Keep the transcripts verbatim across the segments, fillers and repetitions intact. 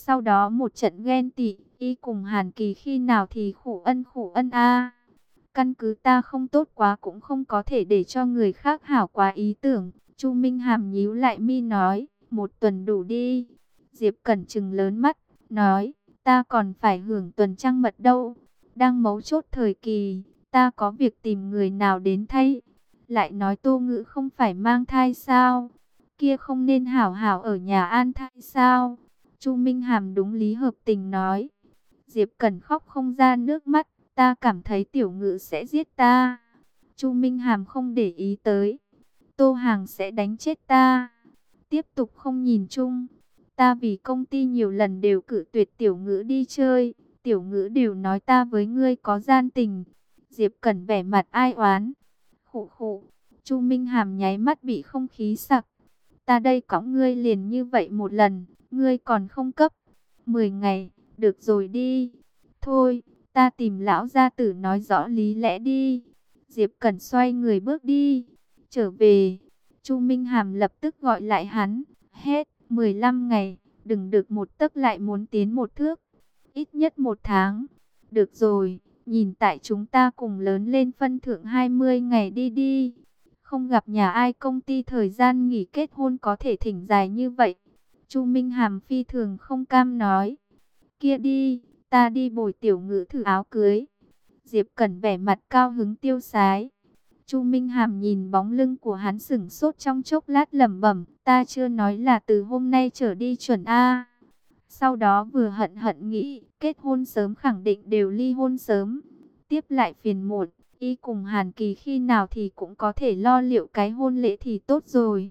Sau đó một trận ghen tị, y cùng Hàn Kỳ khi nào thì khổ ân khổ ân a. Căn cứ ta không tốt quá cũng không có thể để cho người khác hảo quá ý tưởng. Chu Minh Hàm nhíu lại mi nói, một tuần đủ đi. Diệp Cẩn trừng lớn mắt, nói, ta còn phải hưởng tuần trăng mật đâu. Đang mấu chốt thời kỳ, ta có việc tìm người nào đến thay. Lại nói Tô Ngữ không phải mang thai sao? Kia không nên hảo hảo ở nhà an thai sao? Chu Minh Hàm đúng lý hợp tình nói. Diệp Cẩn khóc không ra nước mắt, ta cảm thấy Tiểu Ngữ sẽ giết ta. Chu Minh Hàm không để ý tới. Tô Hàng sẽ đánh chết ta. Tiếp tục không nhìn chung. Ta vì công ty nhiều lần đều cự tuyệt Tiểu Ngữ đi chơi. Tiểu Ngữ đều nói ta với ngươi có gian tình. Diệp Cẩn vẻ mặt ai oán. Khụ khụ. Chu Minh Hàm nháy mắt bị không khí sặc. Ta đây cõng ngươi liền như vậy một lần. Ngươi còn không cấp. Mười ngày. Được rồi đi. Thôi. Ta tìm lão gia tử nói rõ lý lẽ đi. Diệp Cẩn xoay người bước đi. Trở về. Chu Minh Hàm lập tức gọi lại hắn. Hết. mười lăm ngày. Đừng được một tấc lại muốn tiến một thước. Ít nhất một tháng. Được rồi. Nhìn tại chúng ta cùng lớn lên phân thượng hai mươi ngày đi đi. Không gặp nhà ai công ty thời gian nghỉ kết hôn có thể thỉnh dài như vậy. Chu Minh Hàm phi thường không cam nói. Kia đi. Ta đi bồi Tiểu Ngữ thử áo cưới. Diệp Cẩn vẻ mặt cao hứng tiêu sái. Chu Minh Hàm nhìn bóng lưng của hắn sững sốt trong chốc lát lẩm bẩm, ta chưa nói là từ hôm nay trở đi chuẩn A. Sau đó vừa hận hận nghĩ, kết hôn sớm khẳng định đều ly hôn sớm. Tiếp lại phiền muộn, y cùng Hàn Kỳ khi nào thì cũng có thể lo liệu cái hôn lễ thì tốt rồi.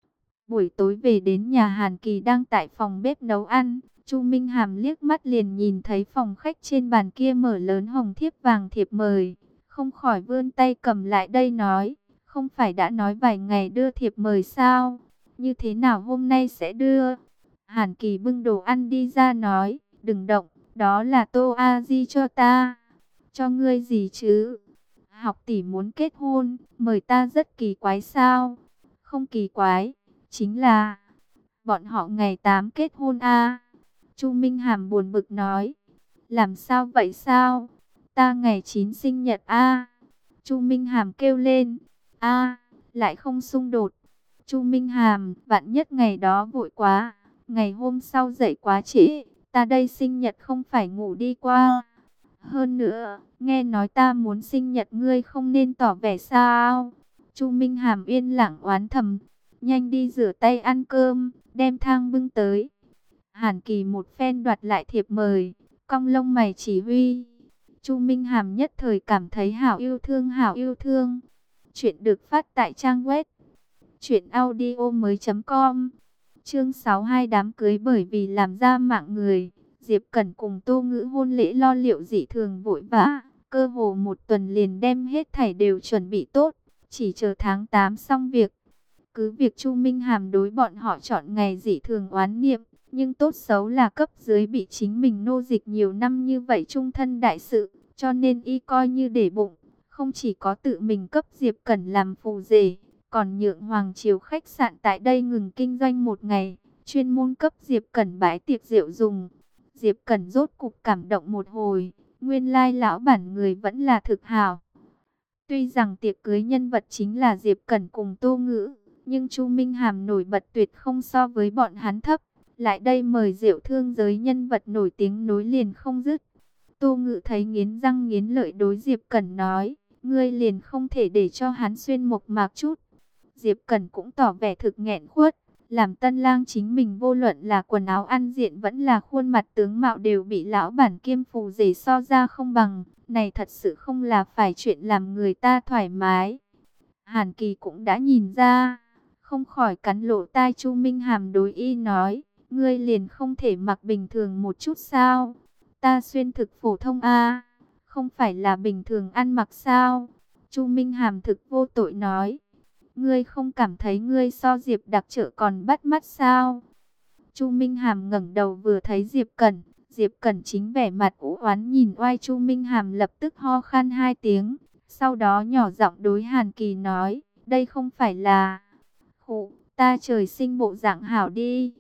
Buổi tối về đến nhà Hàn Kỳ đang tại phòng bếp nấu ăn. Chu Minh Hàm liếc mắt liền nhìn thấy phòng khách trên bàn kia mở lớn hồng thiếp vàng thiệp mời. Không khỏi vươn tay cầm lại đây nói, không phải đã nói vài ngày đưa thiệp mời sao? Như thế nào hôm nay sẽ đưa? Hàn Kỳ bưng đồ ăn đi ra nói, đừng động, đó là Tô A Di cho ta. Cho ngươi gì chứ? Học tỷ muốn kết hôn, mời ta rất kỳ quái sao? Không kỳ quái, chính là bọn họ ngày tám kết hôn a. Chu Minh Hàm buồn bực nói, làm sao vậy sao? Ta ngày chín sinh nhật a. Chu Minh Hàm kêu lên, a, lại không xung đột. Chu Minh Hàm, vạn nhất ngày đó vội quá, ngày hôm sau dậy quá trễ, ta đây sinh nhật không phải ngủ đi qua. Hơn nữa, nghe nói ta muốn sinh nhật ngươi không nên tỏ vẻ sao? Chu Minh Hàm yên lặng oán thầm, nhanh đi rửa tay ăn cơm, đem thang bưng tới. Hàn Kỳ một phen đoạt lại thiệp mời, cong lông mày chỉ huy. Chu Minh Hàm nhất thời cảm thấy hảo yêu thương hảo yêu thương. Chuyện được phát tại trang web truyện audio mới chấm com. Chương sáu mươi hai đám cưới bởi vì làm ra mạng người. Diệp Cẩn cùng Tô Ngữ hôn lễ lo liệu dị thường vội vã, cơ hồ một tuần liền đem hết thảy đều chuẩn bị tốt, chỉ chờ tháng tám xong việc. Cứ việc Chu Minh Hàm đối bọn họ chọn ngày dị thường oán niệm, nhưng tốt xấu là cấp dưới bị chính mình nô dịch nhiều năm như vậy trung thân đại sự, cho nên y coi như để bụng, không chỉ có tự mình cấp Diệp Cẩn làm phù rể, còn nhượng Hoàng Triều khách sạn tại đây ngừng kinh doanh một ngày, chuyên môn cấp Diệp Cẩn bãi tiệc rượu dùng. Diệp Cẩn rốt cục cảm động một hồi, nguyên lai lão bản người vẫn là thực hảo. Tuy rằng tiệc cưới nhân vật chính là Diệp Cẩn cùng Tô Ngữ, nhưng Chu Minh Hàm nổi bật tuyệt không so với bọn hắn thấp. Lại đây mời rượu thương giới nhân vật nổi tiếng nối liền không dứt. Tô Ngữ thấy nghiến răng nghiến lợi đối Diệp Cẩn nói, ngươi liền không thể để cho hắn xuyên mộc mạc chút. Diệp Cẩn cũng tỏ vẻ thực nghẹn khuất, làm tân lang chính mình vô luận là quần áo ăn diện vẫn là khuôn mặt tướng mạo đều bị lão bản kiêm phù rể so ra không bằng, này thật sự không là phải chuyện làm người ta thoải mái. Hàn Kỳ cũng đã nhìn ra, không khỏi cắn lỗ tai Chu Minh Hàm đối y nói, ngươi liền không thể mặc bình thường một chút sao? Ta xuyên thực phổ thông a, không phải là bình thường ăn mặc sao? Chu Minh Hàm thực vô tội nói, ngươi không cảm thấy ngươi so Diệp đặc trợ còn bắt mắt sao? Chu Minh Hàm ngẩng đầu vừa thấy Diệp Cẩn, Diệp Cẩn chính vẻ mặt u oán nhìn oai Chu Minh Hàm lập tức ho khan hai tiếng, sau đó nhỏ giọng đối Hàn Kỳ nói, đây không phải là... Khụ, ta trời sinh bộ dạng hảo đi.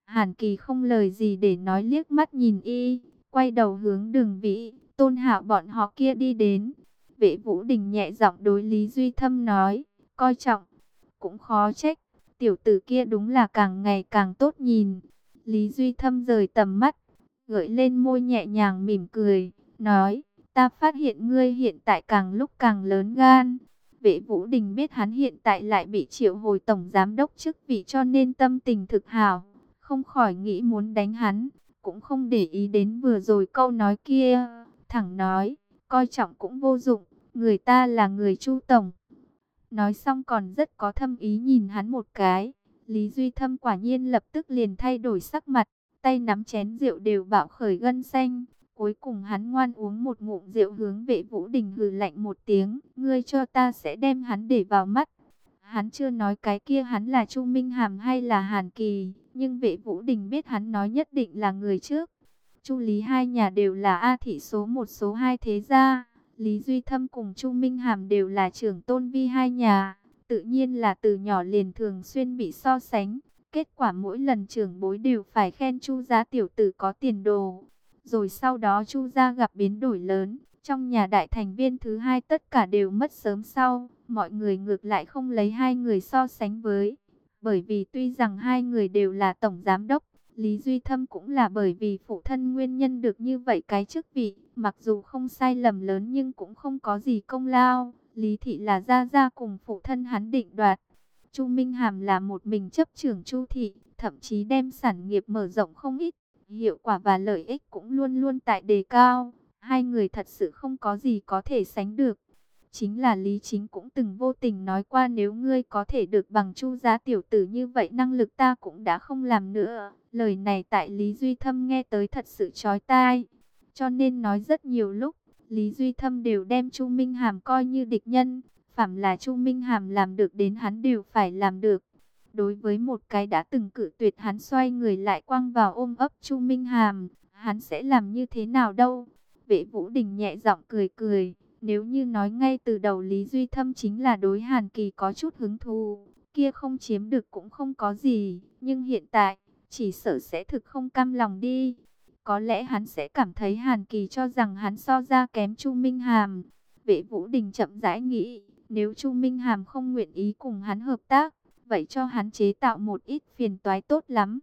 Hàn Kỳ không lời gì để nói, liếc mắt nhìn y, quay đầu hướng Đường Vĩ, Tôn Hạo bọn họ kia đi đến. Vệ Vũ Đình nhẹ giọng đối Lý Duy Thâm nói, coi trọng, cũng khó trách, tiểu tử kia đúng là càng ngày càng tốt nhìn. Lý Duy Thâm rời tầm mắt, gợi lên môi nhẹ nhàng mỉm cười, nói, ta phát hiện ngươi hiện tại càng lúc càng lớn gan. Vệ Vũ Đình biết hắn hiện tại lại bị triệu hồi tổng giám đốc chức vị cho nên tâm tình thực hảo, không khỏi nghĩ muốn đánh hắn, cũng không để ý đến vừa rồi câu nói kia, thẳng nói, coi trọng cũng vô dụng, người ta là người Chu tổng. Nói xong còn rất có thâm ý nhìn hắn một cái. Lý Duy Thâm quả nhiên lập tức liền thay đổi sắc mặt, tay nắm chén rượu đều bạo khởi gân xanh. Cuối cùng hắn ngoan uống một ngụm rượu, hướng Vệ Vũ Đình hừ lạnh một tiếng, ngươi cho ta sẽ đem hắn để vào mắt. Hắn chưa nói cái kia hắn là Chu Minh Hàm hay là Hàn Kỳ, nhưng Vệ Vũ Đình biết hắn nói nhất định là người trước. Chu Lý hai nhà đều là A thị số một số hai thế gia. Lý Duy Thâm cùng Chu Minh Hàm đều là trưởng tôn vi hai nhà, tự nhiên là từ nhỏ liền thường xuyên bị so sánh. Kết quả mỗi lần trưởng bối đều phải khen Chu gia tiểu tử có tiền đồ. Rồi sau đó Chu gia gặp biến đổi lớn, trong nhà đại thành viên thứ hai tất cả đều mất sớm sau. Mọi người ngược lại không lấy hai người so sánh với. Bởi vì tuy rằng hai người đều là tổng giám đốc, Lý Duy Thâm cũng là bởi vì phụ thân nguyên nhân được như vậy cái chức vị, mặc dù không sai lầm lớn nhưng cũng không có gì công lao. Lý thị là gia gia cùng phụ thân hắn định đoạt. Chu Minh Hàm là một mình chấp trưởng Chu thị, thậm chí đem sản nghiệp mở rộng không ít, hiệu quả và lợi ích cũng luôn luôn tại đề cao. Hai người thật sự không có gì có thể sánh được. Chính là Lý Chính cũng từng vô tình nói qua, nếu ngươi có thể được bằng Chu gia tiểu tử như vậy, năng lực ta cũng đã không làm nữa. Lời này tại Lý Duy Thâm nghe tới thật sự chói tai. Cho nên nói rất nhiều lúc, Lý Duy Thâm đều đem Chu Minh Hàm coi như địch nhân. Phàm là Chu Minh Hàm làm được đến hắn đều phải làm được. Đối với một cái đã từng cự tuyệt hắn xoay người lại quăng vào ôm ấp Chu Minh Hàm, hắn sẽ làm như thế nào đâu? Vệ Vũ Đình nhẹ giọng cười cười. Nếu như nói ngay từ đầu Lý Duy Thâm chính là đối Hàn Kỳ có chút hứng thú, kia không chiếm được cũng không có gì. Nhưng hiện tại, chỉ sợ sẽ thực không cam lòng đi. Có lẽ hắn sẽ cảm thấy Hàn Kỳ cho rằng hắn so ra kém Chu Minh Hàm. Vệ Vũ Đình chậm rãi nghĩ, nếu Chu Minh Hàm không nguyện ý cùng hắn hợp tác, vậy cho hắn chế tạo một ít phiền toái tốt lắm.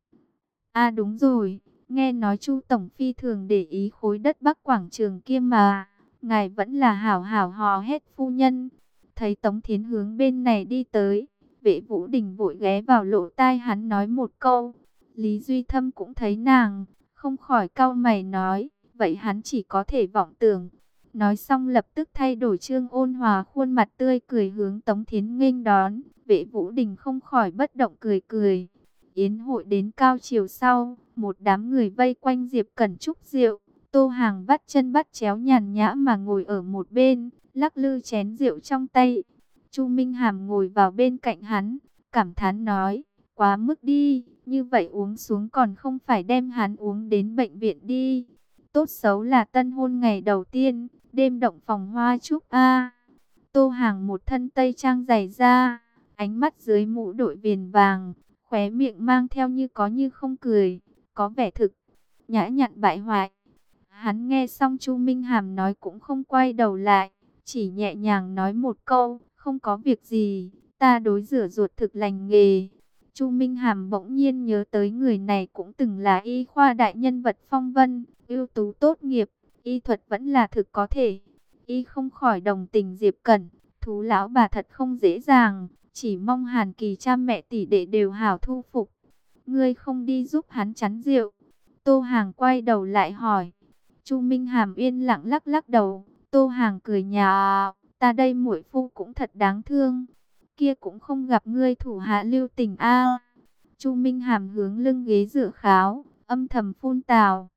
À đúng rồi, nghe nói Chu Tổng phi thường để ý khối đất Bắc Quảng Trường kia mà. Ngài vẫn là hảo hảo hò hét phu nhân. Thấy Tống Thiến hướng bên này đi tới, Vệ Vũ Đình vội ghé vào lỗ tai hắn nói một câu. Lý Duy Thâm cũng thấy nàng, không khỏi cau mày nói, vậy hắn chỉ có thể vọng tưởng. Nói xong lập tức thay đổi trương ôn hòa khuôn mặt tươi cười hướng Tống Thiến nghênh đón. Vệ Vũ Đình không khỏi bất động cười cười. Yến hội đến cao chiều sau, một đám người vây quanh Diệp Cẩn chúc rượu. Tô Hàng vắt chân bắt chéo nhàn nhã mà ngồi ở một bên, lắc lư chén rượu trong tay. Chu Minh Hàm ngồi vào bên cạnh hắn, cảm thán nói, quá mức đi, như vậy uống xuống còn không phải đem hắn uống đến bệnh viện đi. Tốt xấu là tân hôn ngày đầu tiên, đêm động phòng hoa chúc a. Tô Hàng một thân tây trang dày da, ánh mắt dưới mũ đội viền vàng, khóe miệng mang theo như có như không cười, có vẻ thực nhã nhặn bại hoại. Hắn nghe xong Chu Minh Hàm nói cũng không quay đầu lại, chỉ nhẹ nhàng nói một câu, không có việc gì, ta đối rửa ruột thực lành nghề. Chu Minh Hàm bỗng nhiên nhớ tới người này cũng từng là y khoa đại nhân vật phong vân, ưu tú tốt nghiệp, y thuật vẫn là thực có thể. Y không khỏi đồng tình Diệp Cẩn, thú lão bà thật không dễ dàng, chỉ mong Hàn Kỳ cha mẹ tỷ đệ đều hảo thu phục. Ngươi không đi giúp hắn chắn rượu? Tô Hàng quay đầu lại hỏi. Chu Minh Hàm yên lặng lắc lắc đầu. Tô Hàng cười nhạo, ta đây muội phu cũng thật đáng thương. Kia cũng không gặp ngươi thủ hạ lưu tình a. Chu Minh Hàm hướng lưng ghế dựa kháo, âm thầm phun tào.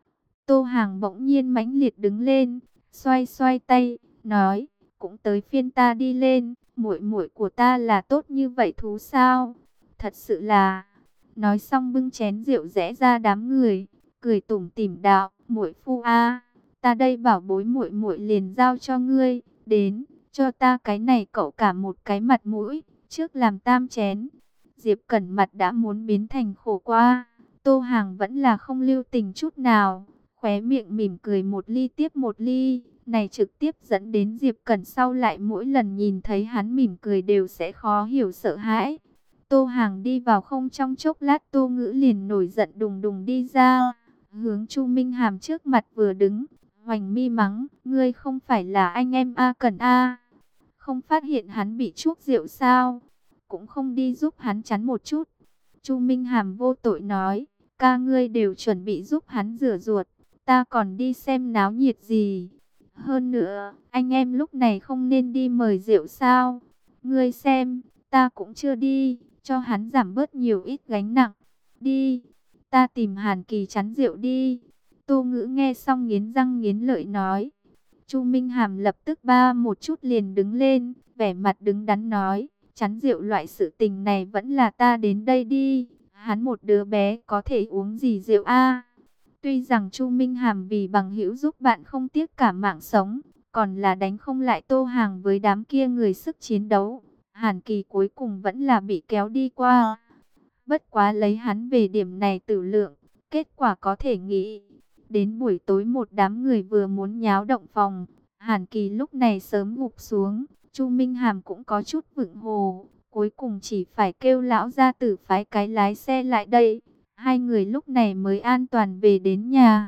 Tô Hàng bỗng nhiên mãnh liệt đứng lên, xoay xoay tay, nói, cũng tới phiên ta đi lên, muội muội của ta là tốt như vậy thú sao? Thật sự là. Nói xong bưng chén rượu rẽ ra đám người, cười tủm tỉm đạo, muội phu a, ta đây bảo bối muội muội liền giao cho ngươi, đến, cho ta cái này cậu cả một cái mặt mũi, trước làm tam chén. Diệp Cẩn mặt đã muốn biến thành khổ qua, Tô Hàng vẫn là không lưu tình chút nào, khóe miệng mỉm cười một ly tiếp một ly. Này trực tiếp dẫn đến Diệp Cẩn sau lại mỗi lần nhìn thấy hắn mỉm cười đều sẽ khó hiểu sợ hãi. Tô Hàng đi vào không trong chốc lát, Tô Ngữ liền nổi giận đùng đùng đi ra, hướng Chu Minh Hàm trước mặt vừa đứng, hoành mi mắng, ngươi không phải là anh em A Cẩn A, không phát hiện hắn bị chuốc rượu sao, cũng không đi giúp hắn chắn một chút. Chu Minh Hàm vô tội nói, ca ngươi đều chuẩn bị giúp hắn rửa ruột, ta còn đi xem náo nhiệt gì. Hơn nữa, anh em lúc này không nên đi mời rượu sao? Ngươi xem, ta cũng chưa đi, cho hắn giảm bớt nhiều ít gánh nặng. Đi, ta tìm Hàn Kỳ chắn rượu đi. Tô Ngữ nghe xong nghiến răng nghiến lợi nói. Chu Minh Hàm lập tức ba một chút liền đứng lên, vẻ mặt đứng đắn nói, chắn rượu loại sự tình này vẫn là ta đến đây đi. Hắn một đứa bé có thể uống gì rượu a? Tuy rằng Chu Minh Hàm vì bằng hữu giúp bạn không tiếc cả mạng sống, còn là đánh không lại Tô Hàng với đám kia người sức chiến đấu, Hàn Kỳ cuối cùng vẫn là bị kéo đi qua. Bất quá lấy hắn về điểm này tử lượng, kết quả có thể nghĩ. Đến buổi tối một đám người vừa muốn nháo động phòng, Hàn Kỳ lúc này sớm gục xuống, Chu Minh Hàm cũng có chút vựng hồ, cuối cùng chỉ phải kêu lão gia tử phái cái lái xe lại đây. Hai người lúc này mới an toàn về đến nhà.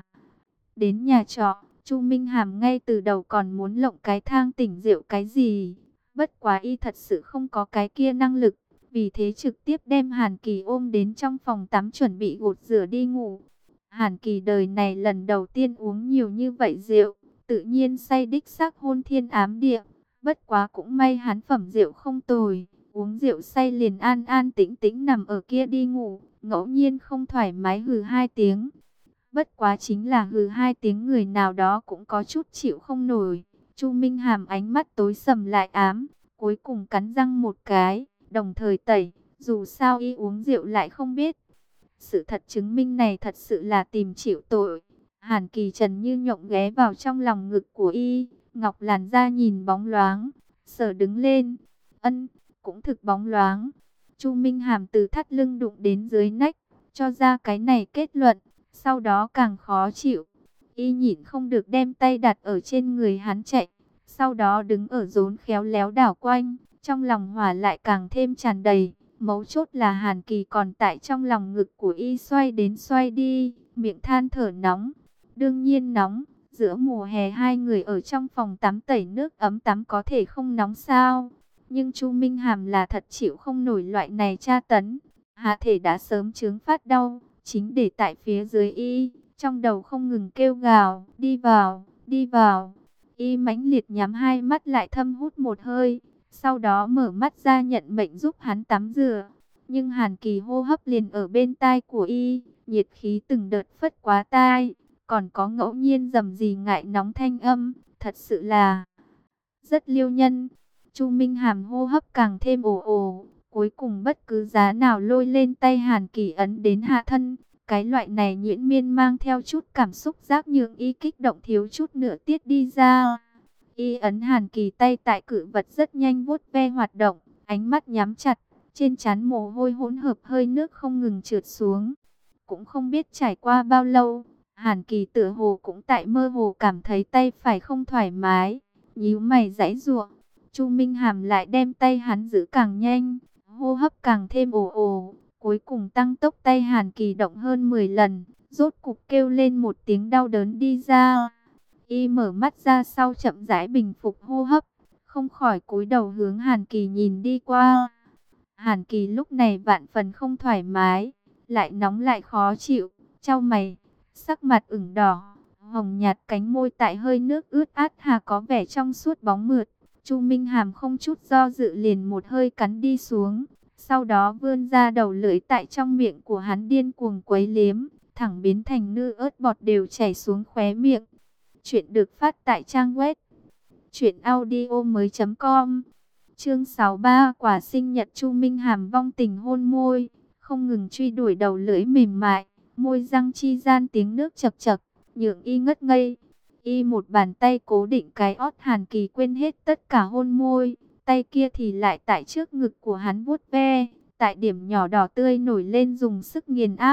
Đến nhà trọ, Chu Minh Hàm ngay từ đầu còn muốn lộng cái thang tỉnh rượu cái gì. Bất quá y thật sự không có cái kia năng lực. Vì thế trực tiếp đem Hàn Kỳ ôm đến trong phòng tắm chuẩn bị gột rửa đi ngủ. Hàn Kỳ đời này lần đầu tiên uống nhiều như vậy rượu. Tự nhiên say đích xác hôn thiên ám địa. Bất quá cũng may hắn phẩm rượu không tồi. Uống rượu say liền an an tĩnh tĩnh nằm ở kia đi ngủ. Ngẫu nhiên không thoải mái hừ hai tiếng. Bất quá chính là hừ hai tiếng người nào đó cũng có chút chịu không nổi. Chu Minh Hàm ánh mắt tối sầm lại ám. Cuối cùng cắn răng một cái. Đồng thời tẩy. Dù sao y uống rượu lại không biết. Sự thật chứng minh này thật sự là tìm chịu tội. Hàn Kỳ Trần như nhộng ghé vào trong lòng ngực của y. Ngọc làn da nhìn bóng loáng. Sờ đứng lên. Ân, cũng thực bóng loáng. Chu Minh Hàm từ thắt lưng đụng đến dưới nách, cho ra cái này kết luận, sau đó càng khó chịu. Y nhịn không được đem tay đặt ở trên người hắn chạy, sau đó đứng ở rốn khéo léo đảo quanh, trong lòng hỏa lại càng thêm tràn đầy. Mấu chốt là Hàn Kỳ còn tại trong lòng ngực của y xoay đến xoay đi, miệng than thở nóng. Đương nhiên nóng, giữa mùa hè hai người ở trong phòng tắm tẩy nước ấm tắm có thể không nóng sao? Nhưng Chu Minh Hàm là thật chịu không nổi loại này tra tấn. Hạ thể đã sớm chướng phát đau, chính để tại phía dưới y, trong đầu không ngừng kêu gào, đi vào, đi vào. Y mãnh liệt nhắm hai mắt lại thâm hút một hơi, sau đó mở mắt ra nhận mệnh giúp hắn tắm rửa. Nhưng Hàn Kỳ hô hấp liền ở bên tai của y, nhiệt khí từng đợt phất quá tai, còn có ngẫu nhiên rầm rì ngại nóng thanh âm, thật sự là rất liêu nhân. Chu Minh Hàm hô hấp càng thêm ồ ồ, cuối cùng bất cứ giá nào lôi lên tay Hàn Kỳ ấn đến hạ thân. Cái loại này nhuyễn miên mang theo chút cảm xúc giác nhượng y kích động thiếu chút nữa tiết đi ra. Y ấn Hàn Kỳ tay tại cự vật rất nhanh vuốt ve hoạt động, ánh mắt nhắm chặt, trên trán mồ hôi hỗn hợp hơi nước không ngừng trượt xuống. Cũng không biết trải qua bao lâu, Hàn Kỳ tựa hồ cũng tại mơ hồ cảm thấy tay phải không thoải mái, nhíu mày giãy giụa. Chu Minh Hàm lại đem tay hắn giữ càng nhanh, hô hấp càng thêm ồ ồ, cuối cùng tăng tốc tay Hàn Kỳ động hơn mười lần, rốt cục kêu lên một tiếng đau đớn đi ra. Y mở mắt ra sau chậm rãi bình phục hô hấp, không khỏi cúi đầu hướng Hàn Kỳ nhìn đi qua. Hàn Kỳ lúc này vạn phần không thoải mái, lại nóng lại khó chịu, chau mày, sắc mặt ửng đỏ, hồng nhạt cánh môi tại hơi nước ướt át hà có vẻ trong suốt bóng mượt. Chu Minh Hàm không chút do dự liền một hơi cắn đi xuống, sau đó vươn ra đầu lưỡi tại trong miệng của hắn điên cuồng quấy liếm, thẳng biến thành nư ớt bọt đều chảy xuống khóe miệng. Chuyện được phát tại trang web truyện audio mới chấm com. Chương sáu mươi ba, quả sinh nhật. Chu Minh Hàm vong tình hôn môi, không ngừng truy đuổi đầu lưỡi mềm mại, môi răng chi gian tiếng nước chậc chậc, nhượng y ngất ngây. Y một bàn tay cố định cái ót Hàn Kỳ quên hết tất cả hôn môi, tay kia thì lại tại trước ngực của hắn vuốt ve, tại điểm nhỏ đỏ tươi nổi lên dùng sức nghiền áp.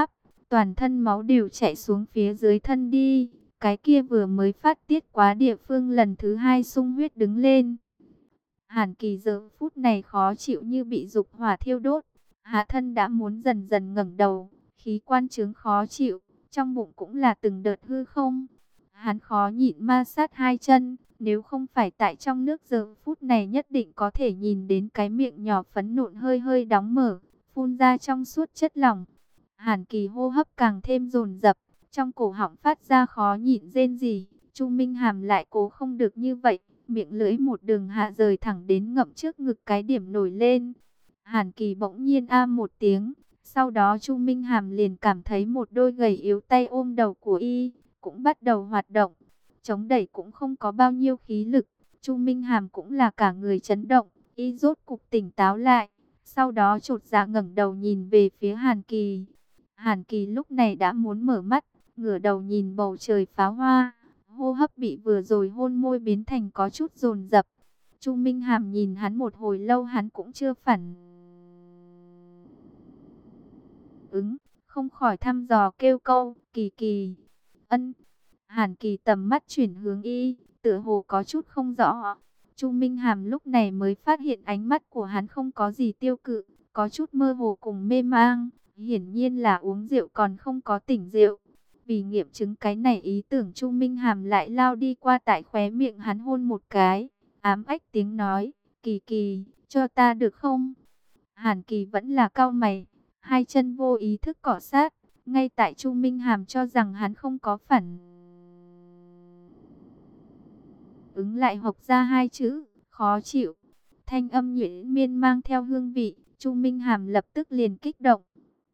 toàn thân máu đều chạy xuống phía dưới thân đi. Cái kia vừa mới phát tiết quá địa phương lần thứ hai sung huyết đứng lên. Hàn Kỳ giờ phút này khó chịu như bị dục hỏa thiêu đốt. Hạ thân đã muốn dần dần ngẩng đầu, khí quan chứng khó chịu, trong bụng cũng là từng đợt hư không. Hắn khó nhịn ma sát hai chân, nếu không phải tại trong nước giờ phút này nhất định có thể nhìn đến cái miệng nhỏ phấn nộn hơi hơi đóng mở, phun ra trong suốt chất lỏng. Hàn Kỳ hô hấp càng thêm dồn dập, trong cổ họng phát ra khó nhịn rên rỉ. Chu Minh Hàm lại cố không được như vậy, miệng lưỡi một đường hạ rời thẳng đến ngậm trước ngực cái điểm nổi lên. Hàn Kỳ bỗng nhiên a một tiếng, sau đó Chu Minh Hàm liền cảm thấy một đôi gầy yếu tay ôm đầu của y, cũng bắt đầu hoạt động. Chống đẩy cũng không có bao nhiêu khí lực, Chu Minh Hàm cũng là cả người chấn động, y rốt cục tỉnh táo lại, sau đó chột dạ ngẩng đầu nhìn về phía Hàn Kỳ. Hàn Kỳ lúc này đã muốn mở mắt, ngửa đầu nhìn bầu trời pháo hoa, hô hấp bị vừa rồi hôn môi biến thành có chút dồn dập. Chu Minh Hàm nhìn hắn một hồi lâu hắn cũng chưa phản ứng, không khỏi thăm dò kêu câu, Kỳ Kỳ. Ân. Hàn Kỳ tầm mắt chuyển hướng y, tựa hồ có chút không rõ. Chu Minh Hàm lúc này mới phát hiện ánh mắt của hắn không có gì tiêu cự, có chút mơ hồ cùng mê mang, hiển nhiên là uống rượu còn không có tỉnh rượu. Vì nghiệm chứng cái này ý tưởng, Chu Minh Hàm lại lao đi qua tại khóe miệng hắn hôn một cái, ám ách tiếng nói, Kỳ Kỳ, cho ta được không? Hàn Kỳ vẫn là cau mày, hai chân vô ý thức cọ sát, ngay tại Chu Minh Hàm cho rằng hắn không có phản ứng lại hộc ra hai chữ, khó chịu. Thanh âm nhuyễn miên mang theo hương vị, Chu Minh Hàm lập tức liền kích động.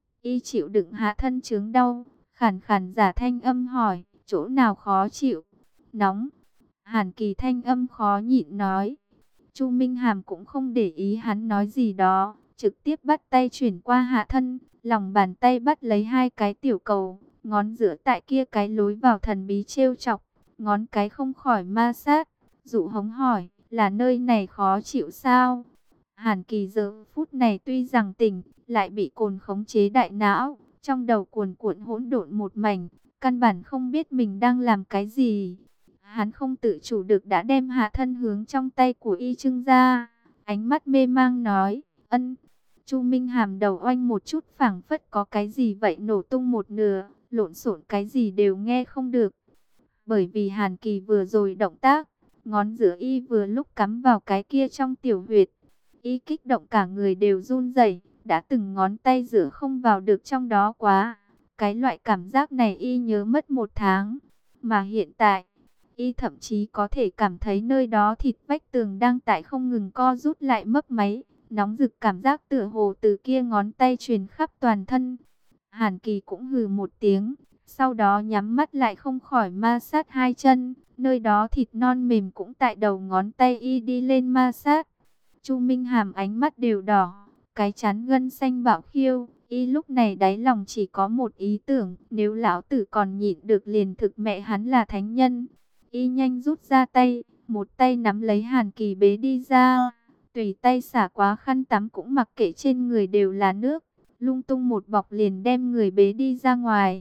Y chịu đựng hạ thân chứng đau, khàn khàn giả thanh âm hỏi, chỗ nào khó chịu? Nóng. Hàn Kỳ thanh âm khó nhịn nói. Chu Minh Hàm cũng không để ý hắn nói gì đó, trực tiếp bắt tay chuyển qua hạ thân, lòng bàn tay bắt lấy hai cái tiểu cầu, ngón giữa tại kia cái lối vào thần bí trêu chọc, ngón cái không khỏi ma sát, dụ hống hỏi, là nơi này khó chịu sao? Hàn Kỳ giờ phút này tuy rằng tỉnh, lại bị cồn khống chế đại não, trong đầu cuồn cuộn hỗn độn một mảnh, căn bản không biết mình đang làm cái gì. Hắn không tự chủ được đã đem hạ thân hướng trong tay của y trưng ra, ánh mắt mê mang nói, ân. Chu Minh Hàm đầu oanh một chút, phảng phất có cái gì vậy nổ tung một nửa, lộn xộn cái gì đều nghe không được. Bởi vì Hàn Kỳ vừa rồi động tác, ngón giữa y vừa lúc cắm vào cái kia trong tiểu huyệt, y kích động cả người đều run rẩy, đã từng ngón tay giữa không vào được trong đó quá. Cái loại cảm giác này y nhớ mất một tháng, mà hiện tại, y thậm chí có thể cảm thấy nơi đó thịt vách tường đang tại không ngừng co rút lại mấp máy, nóng rực cảm giác tựa hồ từ kia ngón tay truyền khắp toàn thân. Hàn Kỳ cũng hừ một tiếng, sau đó nhắm mắt lại không khỏi ma sát hai chân, nơi đó thịt non mềm cũng tại đầu ngón tay y đi lên ma sát. Chu Minh Hàm ánh mắt đều đỏ, cái chán gân xanh bạo khiêu, y lúc này đáy lòng chỉ có một ý tưởng, nếu lão tử còn nhịn được liền thực mẹ hắn là thánh nhân. Y nhanh rút ra tay, một tay nắm lấy Hàn Kỳ bế đi ra, tùy tay xả quá khăn tắm cũng mặc kệ trên người đều là nước, lung tung một bọc liền đem người bế đi ra ngoài.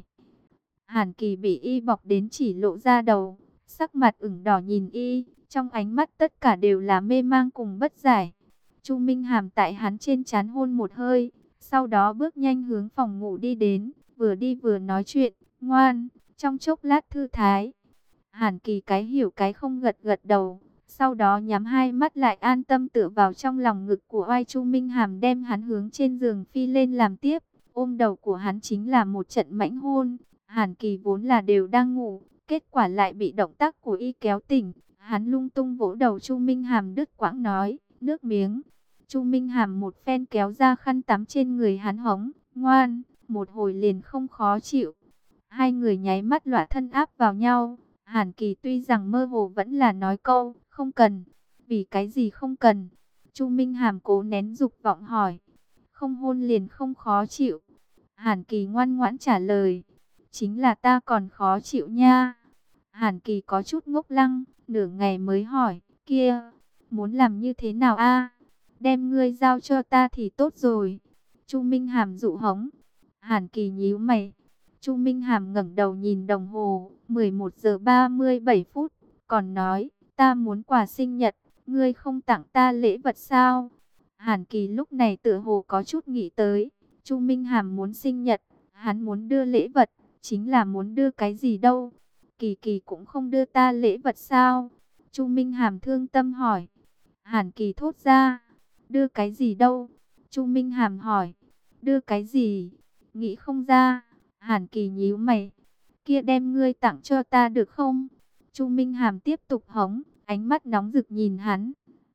Hàn Kỳ bị y bọc đến chỉ lộ ra đầu, sắc mặt ửng đỏ nhìn y, trong ánh mắt tất cả đều là mê mang cùng bất giải. Chu Minh Hàm tại hắn trên trán hôn một hơi, sau đó bước nhanh hướng phòng ngủ đi đến, vừa đi vừa nói chuyện, ngoan, trong chốc lát thư thái. Hàn Kỳ cái hiểu cái không gật gật đầu, sau đó nhắm hai mắt lại an tâm tựa vào trong lòng ngực của oai. Chu Minh Hàm đem hắn hướng trên giường phi lên làm tiếp, ôm đầu của hắn chính là một trận mãnh hôn. Hàn Kỳ vốn là đều đang ngủ, kết quả lại bị động tác của y kéo tỉnh, hắn lung tung vỗ đầu Chu Minh Hàm đứt quãng nói, nước miếng. Chu Minh Hàm một phen kéo ra khăn tắm trên người hắn hống, ngoan, một hồi liền không khó chịu. Hai người nháy mắt lọa thân áp vào nhau. Hàn Kỳ tuy rằng mơ hồ vẫn là nói câu, không cần. Vì cái gì không cần? Chu Minh Hàm cố nén dục vọng hỏi. Không hôn liền không khó chịu. Hàn Kỳ ngoan ngoãn trả lời. Chính là ta còn khó chịu nha. Hàn Kỳ có chút ngốc lăng, nửa ngày mới hỏi, kia, muốn làm như thế nào a? Đem ngươi giao cho ta thì tốt rồi. Chu Minh Hàm dụ hống. Hàn Kỳ nhíu mày. Chu Minh Hàm ngẩng đầu nhìn đồng hồ, mười một giờ ba mươi bảy phút, còn nói, ta muốn quà sinh nhật, ngươi không tặng ta lễ vật sao? Hàn Kỳ lúc này tựa hồ có chút nghĩ tới, Chu Minh Hàm muốn sinh nhật, hắn muốn đưa lễ vật, chính là muốn đưa cái gì đâu? Kỳ Kỳ cũng không đưa ta lễ vật sao? Chu Minh Hàm thương tâm hỏi. Hàn Kỳ thốt ra, đưa cái gì đâu? Chu Minh Hàm hỏi, đưa cái gì? Nghĩ không ra. Hàn Kỳ nhíu mày, kia đem ngươi tặng cho ta được không? Chu Minh Hàm tiếp tục hống, ánh mắt nóng rực nhìn hắn.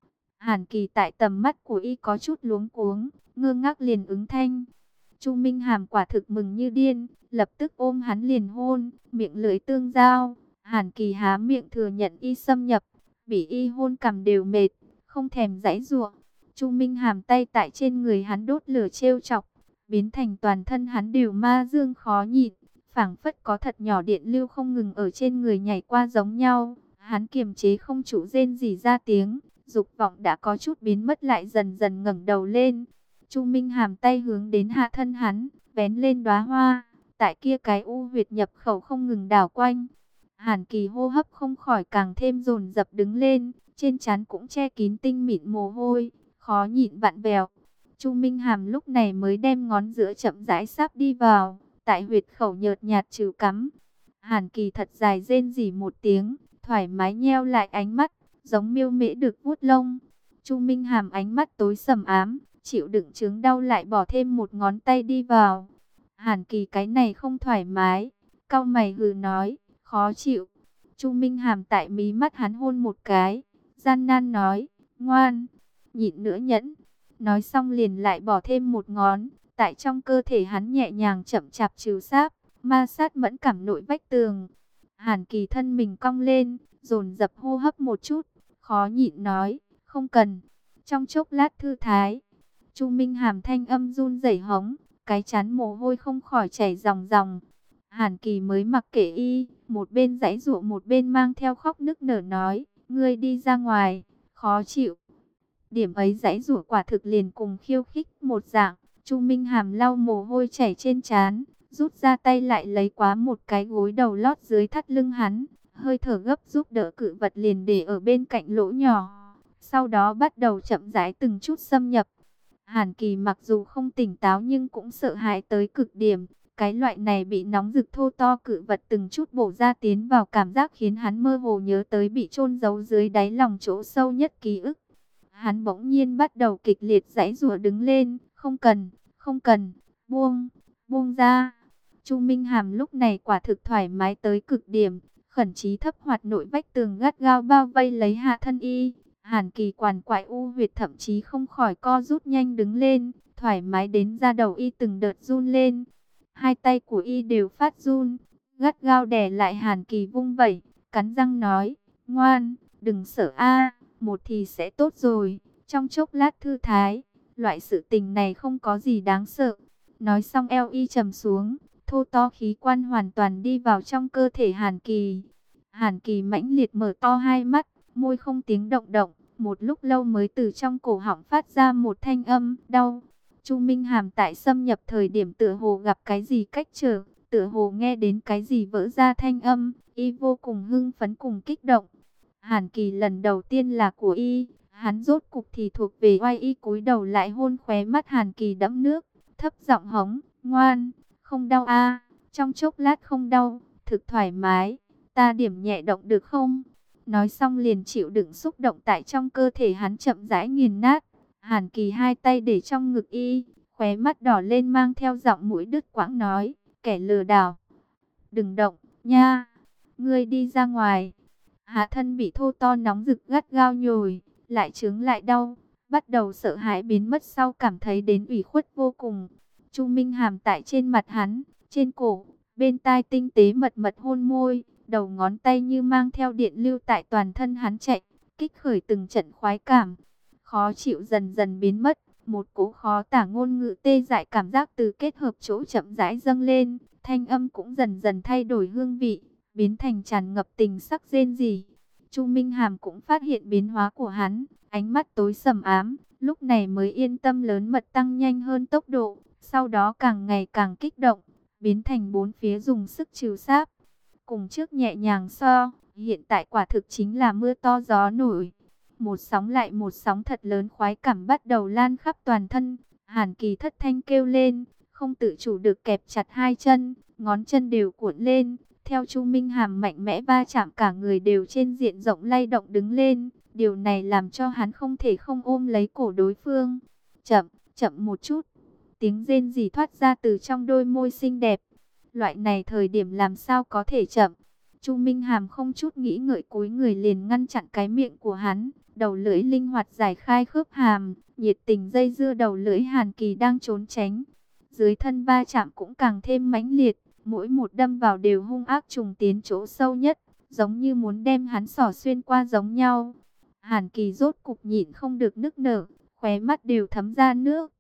Hàn Kỳ tại tầm mắt của y có chút luống cuống, ngơ ngác liền ứng thanh. Chu Minh Hàm quả thực mừng như điên, lập tức ôm hắn liền hôn, miệng lưỡi tương giao. Hàn Kỳ há miệng thừa nhận y xâm nhập, bị y hôn cằm đều mệt, không thèm giãy giụa. Chu Minh Hàm tay tại trên người hắn đốt lửa trêu chọc, biến thành toàn thân hắn đều ma dương khó nhịn, phảng phất có thật nhỏ điện lưu không ngừng ở trên người nhảy qua giống nhau. Hắn kiềm chế không chủ rên rỉ ra tiếng, dục vọng đã có chút biến mất lại dần dần ngẩng đầu lên. Chu Minh Hàm tay hướng đến hạ thân hắn, vén lên đóa hoa, tại kia cái u huyệt nhập khẩu không ngừng đảo quanh. Hàn Kỳ hô hấp không khỏi càng thêm dồn dập đứng lên, trên trán cũng che kín tinh mịn mồ hôi, khó nhịn vặn vẹo. Chu Minh Hàm lúc này mới đem ngón giữa chậm rãi sáp đi vào, tại huyệt khẩu nhợt nhạt trừ cắm. Hàn Kỳ thật dài rên rỉ một tiếng, thoải mái nheo lại ánh mắt, giống miêu mễ được vuốt lông. Chu Minh Hàm ánh mắt tối sầm ám, chịu đựng chứng đau lại bỏ thêm một ngón tay đi vào. Hàn Kỳ cái này không thoải mái, cau mày hừ nói, khó chịu. Chu Minh Hàm tại mí mắt hắn hôn một cái, gian nan nói, ngoan, nhịn nữa nhẫn. Nói xong liền lại bỏ thêm một ngón, tại trong cơ thể hắn nhẹ nhàng chậm chạp trừ sáp, ma sát mẫn cảm nội vách tường. Hàn Kỳ thân mình cong lên, dồn dập hô hấp một chút, khó nhịn nói, không cần. Trong chốc lát thư thái, Chu Minh Hàm thanh âm run rẩy hống, cái chán mồ hôi không khỏi chảy ròng ròng. Hàn Kỳ mới mặc kệ y, một bên giãy giụa một bên mang theo khóc nức nở nói, ngươi đi ra ngoài, khó chịu. Điểm ấy giãy giụa quả thực liền cùng khiêu khích một dạng. Chu Minh Hàm lau mồ hôi chảy trên trán, rút ra tay lại lấy quá một cái gối đầu lót dưới thắt lưng hắn, hơi thở gấp giúp đỡ cự vật liền để ở bên cạnh lỗ nhỏ. Sau đó bắt đầu chậm rãi từng chút xâm nhập. Hàn Kỳ mặc dù không tỉnh táo nhưng cũng sợ hãi tới cực điểm. Cái loại này bị nóng rực thô to cự vật từng chút bổ ra tiến vào cảm giác khiến hắn mơ hồ nhớ tới bị chôn giấu dưới đáy lòng chỗ sâu nhất ký ức. Hắn bỗng nhiên bắt đầu kịch liệt giãy giụa đứng lên, không cần, không cần, buông, buông ra. Chu Minh Hàm lúc này quả thực thoải mái tới cực điểm, khẩn chí thấp hoạt nội vách tường gắt gao bao vây lấy hạ thân y. Hàn Kỳ quản quại u huyệt thậm chí không khỏi co rút nhanh đứng lên, thoải mái đến da đầu y từng đợt run lên. Hai tay của y đều phát run, gắt gao đè lại Hàn Kỳ vung vẩy, cắn răng nói, ngoan, đừng sợ a, một thì sẽ tốt rồi, trong chốc lát thư thái, loại sự tình này không có gì đáng sợ. Nói xong eo y trầm xuống, thô to khí quan hoàn toàn đi vào trong cơ thể Hàn Kỳ. Hàn Kỳ mãnh liệt mở to hai mắt, môi không tiếng động động, một lúc lâu mới từ trong cổ họng phát ra một thanh âm, đau. Chu Minh Hàm tại xâm nhập thời điểm tựa hồ gặp cái gì cách trở, tựa hồ nghe đến cái gì vỡ ra thanh âm, y vô cùng hưng phấn cùng kích động. Hàn Kỳ lần đầu tiên là của y, hắn rốt cục thì thuộc về oai y cúi đầu lại hôn khóe mắt Hàn Kỳ đẫm nước, thấp giọng hống, ngoan, không đau a, trong chốc lát không đau, thực thoải mái, ta điểm nhẹ động được không? Nói xong liền chịu đựng xúc động tại trong cơ thể hắn chậm rãi nghiền nát. Hàn Kỳ hai tay để trong ngực y, khóe mắt đỏ lên mang theo giọng mũi đứt quãng nói, kẻ lừa đảo, đừng động, nha, ngươi đi ra ngoài. Hạ thân bị thô to nóng rực gắt gao nhồi, lại trướng lại đau, bắt đầu sợ hãi biến mất sau cảm thấy đến ủy khuất vô cùng. Chu Minh Hàm tại trên mặt hắn, trên cổ, bên tai tinh tế mật mật hôn môi, đầu ngón tay như mang theo điện lưu tại toàn thân hắn chạy, kích khởi từng trận khoái cảm. Khó chịu dần dần biến mất, một cỗ khó tả ngôn ngữ tê dại cảm giác từ kết hợp chỗ chậm rãi dâng lên, thanh âm cũng dần dần thay đổi hương vị, biến thành tràn ngập tình sắc rên rỉ. Chu Minh Hàm cũng phát hiện biến hóa của hắn, ánh mắt tối sầm ám, lúc này mới yên tâm lớn mật tăng nhanh hơn tốc độ, sau đó càng ngày càng kích động, biến thành bốn phía dùng sức trừ sáp. Cùng trước nhẹ nhàng so, hiện tại quả thực chính là mưa to gió nổi. Một sóng lại một sóng thật lớn khoái cảm bắt đầu lan khắp toàn thân. Hàn Kỳ thất thanh kêu lên, không tự chủ được kẹp chặt hai chân, ngón chân đều cuộn lên. Theo Chu Minh Hàm mạnh mẽ va chạm, cả người đều trên diện rộng lay động đứng lên. Điều này làm cho hắn không thể không ôm lấy cổ đối phương. Chậm, chậm một chút. Tiếng rên rỉ thoát ra từ trong đôi môi xinh đẹp. Loại này thời điểm làm sao có thể chậm. Chu Minh Hàm không chút nghĩ ngợi cúi người liền ngăn chặn cái miệng của hắn. Đầu lưỡi linh hoạt giải khai khớp hàm, nhiệt tình dây dưa đầu lưỡi Hàn Kỳ đang trốn tránh. Dưới thân va chạm cũng càng thêm mãnh liệt, mỗi một đâm vào đều hung ác trùng tiến chỗ sâu nhất, giống như muốn đem hắn xỏ xuyên qua giống nhau. Hàn Kỳ rốt cục nhịn không được nức nở, khóe mắt đều thấm ra nước.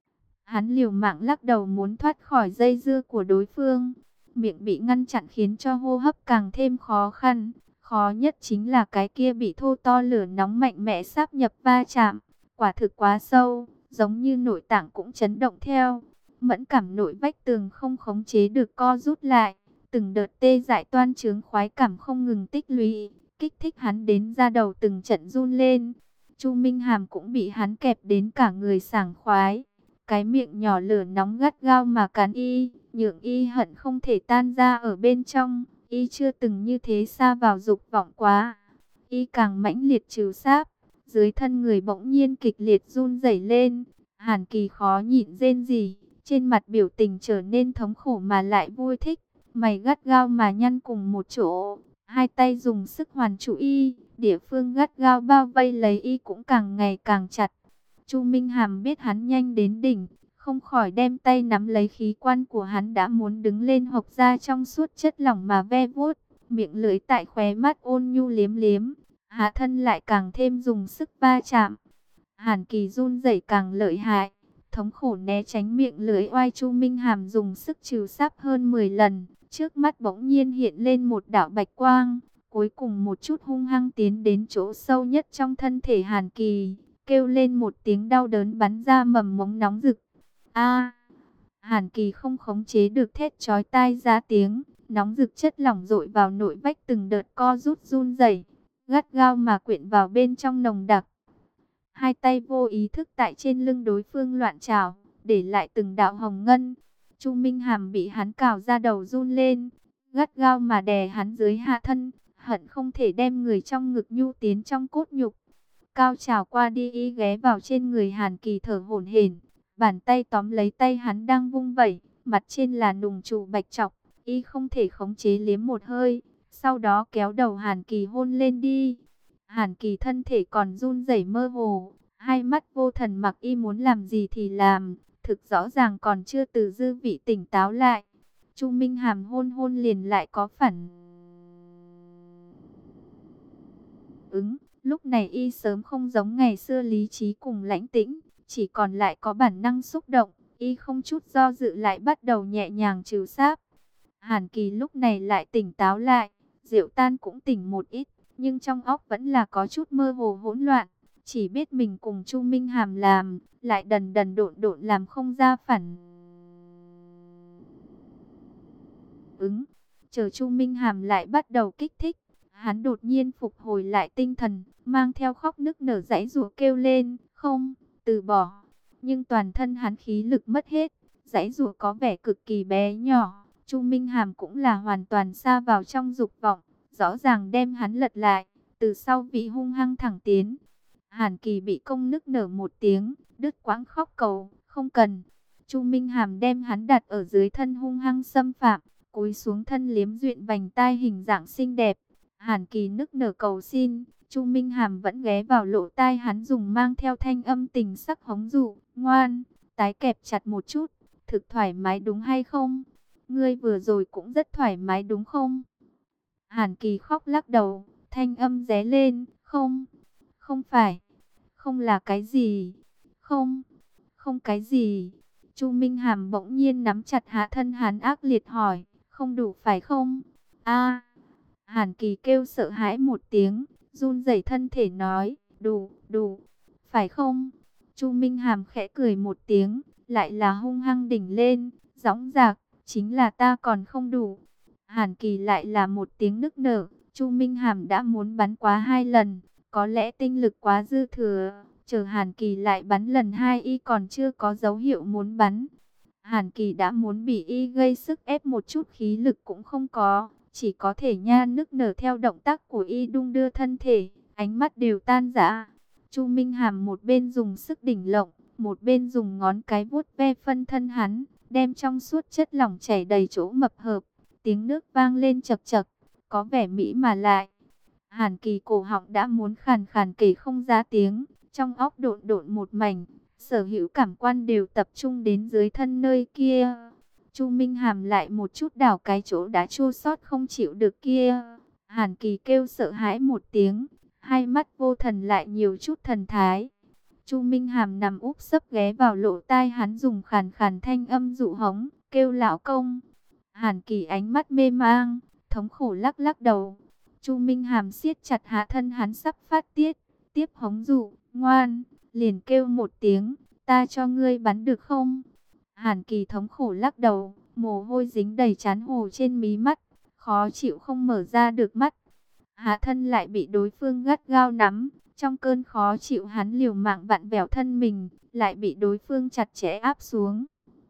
Hắn liều mạng lắc đầu muốn thoát khỏi dây dưa của đối phương. Miệng bị ngăn chặn khiến cho hô hấp càng thêm khó khăn. Khó nhất chính là cái kia bị thô to lửa nóng mạnh mẽ sáp nhập va chạm. Quả thực quá sâu, giống như nội tạng cũng chấn động theo. Mẫn cảm nội vách tường không khống chế được co rút lại. Từng đợt tê dại toan trướng khoái cảm không ngừng tích lũy, kích thích hắn đến da đầu từng trận run lên. Chu Minh Hàm cũng bị hắn kẹp đến cả người sảng khoái. Cái miệng nhỏ lửa nóng gắt gao mà cắn y, nhượng y hận không thể tan ra ở bên trong. Y chưa từng như thế sa vào dục vọng quá. Y càng mãnh liệt trừ sáp, dưới thân người bỗng nhiên kịch liệt run rẩy lên. Hàn Kỳ khó nhịn rên rỉ, trên mặt biểu tình trở nên thống khổ mà lại vui thích. Mày gắt gao mà nhăn cùng một chỗ, hai tay dùng sức hoàn trụ y, địa phương gắt gao bao vây lấy y cũng càng ngày càng chặt. Chu Minh Hàm biết hắn nhanh đến đỉnh, không khỏi đem tay nắm lấy khí quan của hắn đã muốn đứng lên hộc ra trong suốt chất lỏng mà ve vuốt, miệng lưỡi tại khóe mắt ôn nhu liếm liếm, hạ thân lại càng thêm dùng sức va chạm. Hàn Kỳ run rẩy càng lợi hại, thống khổ né tránh miệng lưỡi oai. Chu Minh Hàm dùng sức trừ sáp hơn mười lần, trước mắt bỗng nhiên hiện lên một đạo bạch quang, cuối cùng một chút hung hăng tiến đến chỗ sâu nhất trong thân thể Hàn Kỳ, kêu lên một tiếng đau đớn bắn ra mầm mống nóng rực. A! Hàn Kỳ không khống chế được thét chói tai ra tiếng, nóng rực chất lỏng dội vào nội vách từng đợt co rút run rẩy, gắt gao mà quyện vào bên trong nồng đặc. Hai tay vô ý thức tại trên lưng đối phương loạn trảo, để lại từng đạo hồng ngân. Chu Minh Hàm bị hắn cào ra đầu run lên, gắt gao mà đè hắn dưới hạ thân, hận không thể đem người trong ngực nhu tiến trong cốt nhục. Cao trào qua đi, y ghé vào trên người Hàn Kỳ thở hổn hển, bàn tay tóm lấy tay hắn đang vung vẩy, mặt trên là nùng trụ bạch trọc, y không thể khống chế liếm một hơi, sau đó kéo đầu Hàn Kỳ hôn lên đi. Hàn Kỳ thân thể còn run rẩy mơ hồ, hai mắt vô thần mặc y muốn làm gì thì làm, thực rõ ràng còn chưa từ dư vị tỉnh táo lại. Chu Minh Hàm hôn hôn liền lại có phản ứng, lúc này y sớm không giống ngày xưa lý trí cùng lãnh tĩnh, chỉ còn lại có bản năng xúc động, y không chút do dự lại bắt đầu nhẹ nhàng trừ sáp. Hàn Kỳ lúc này lại tỉnh táo lại, rượu tan cũng tỉnh một ít, nhưng trong óc vẫn là có chút mơ hồ hỗn loạn, chỉ biết mình cùng Chu Minh Hàm làm, lại đần đần độn độn làm không ra phản ứng. Chờ Chu Minh Hàm lại bắt đầu kích thích, hắn đột nhiên phục hồi lại tinh thần, mang theo khóc nức nở giãy giụa kêu lên, không, từ bỏ. Nhưng toàn thân hắn khí lực mất hết, giãy giụa có vẻ cực kỳ bé nhỏ. Chu Minh Hàm cũng là hoàn toàn sa vào trong dục vọng, rõ ràng đem hắn lật lại, từ sau vị hung hăng thẳng tiến. Hàn Kỳ bị công nức nở một tiếng, đứt quãng khóc cầu, không cần. Chu Minh Hàm đem hắn đặt ở dưới thân hung hăng xâm phạm, cúi xuống thân liếm duyện vành tai hình dạng xinh đẹp. Hàn Kỳ nức nở cầu xin, Chu Minh Hàm vẫn ghé vào lỗ tai hắn dùng mang theo thanh âm tình sắc hống dụ, ngoan, tái kẹp chặt một chút, thực thoải mái đúng hay không? Ngươi vừa rồi cũng rất thoải mái đúng không? Hàn Kỳ khóc lắc đầu, thanh âm ré lên, không, không phải, không là cái gì, không, không cái gì. Chu Minh Hàm bỗng nhiên nắm chặt hạ thân hắn ác liệt hỏi, không đủ phải không? A. Hàn Kỳ kêu sợ hãi một tiếng, run rẩy thân thể nói, đủ, đủ, phải không? Chu Minh Hàm khẽ cười một tiếng, lại là hung hăng đỉnh lên, dõng dạc, chính là ta còn không đủ. Hàn Kỳ lại là một tiếng nức nở. Chu Minh Hàm đã muốn bắn quá hai lần, có lẽ tinh lực quá dư thừa. Chờ Hàn Kỳ lại bắn lần hai, y còn chưa có dấu hiệu muốn bắn. Hàn Kỳ đã muốn bị y gây sức ép, một chút khí lực cũng không có, chỉ có thể nha nức nở theo động tác của y đung đưa thân thể, ánh mắt đều tan rã. Chu Minh Hàm một bên dùng sức đỉnh lộng, một bên dùng ngón cái vuốt ve phân thân hắn, đem trong suốt chất lỏng chảy đầy chỗ mập hợp. Tiếng nước vang lên chậc chậc, có vẻ mỹ mà lại. Hàn Kỳ cổ họng đã muốn khàn khàn kể không ra tiếng, trong óc độn độn một mảnh, sở hữu cảm quan đều tập trung đến dưới thân nơi kia. Chu Minh Hàm lại một chút đảo cái chỗ đã chua xót không chịu được kia. Hàn Kỳ kêu sợ hãi một tiếng, hai mắt vô thần lại nhiều chút thần thái. Chu Minh Hàm nằm úp sấp ghé vào lỗ tai hắn, dùng khàn khàn thanh âm dụ hống, kêu lão công. Hàn Kỳ ánh mắt mê mang, thống khổ lắc lắc đầu. Chu Minh Hàm siết chặt hạ thân hắn sắp phát tiết, tiếp hống dụ, ngoan, liền kêu một tiếng, ta cho ngươi bắn được không? Hàn Kỳ thống khổ lắc đầu, mồ hôi dính đầy trán hồ trên mí mắt, khó chịu không mở ra được mắt. Hạ thân lại bị đối phương gắt gao nắm, trong cơn khó chịu hắn liều mạng vặn vẹo thân mình, lại bị đối phương chặt chẽ áp xuống.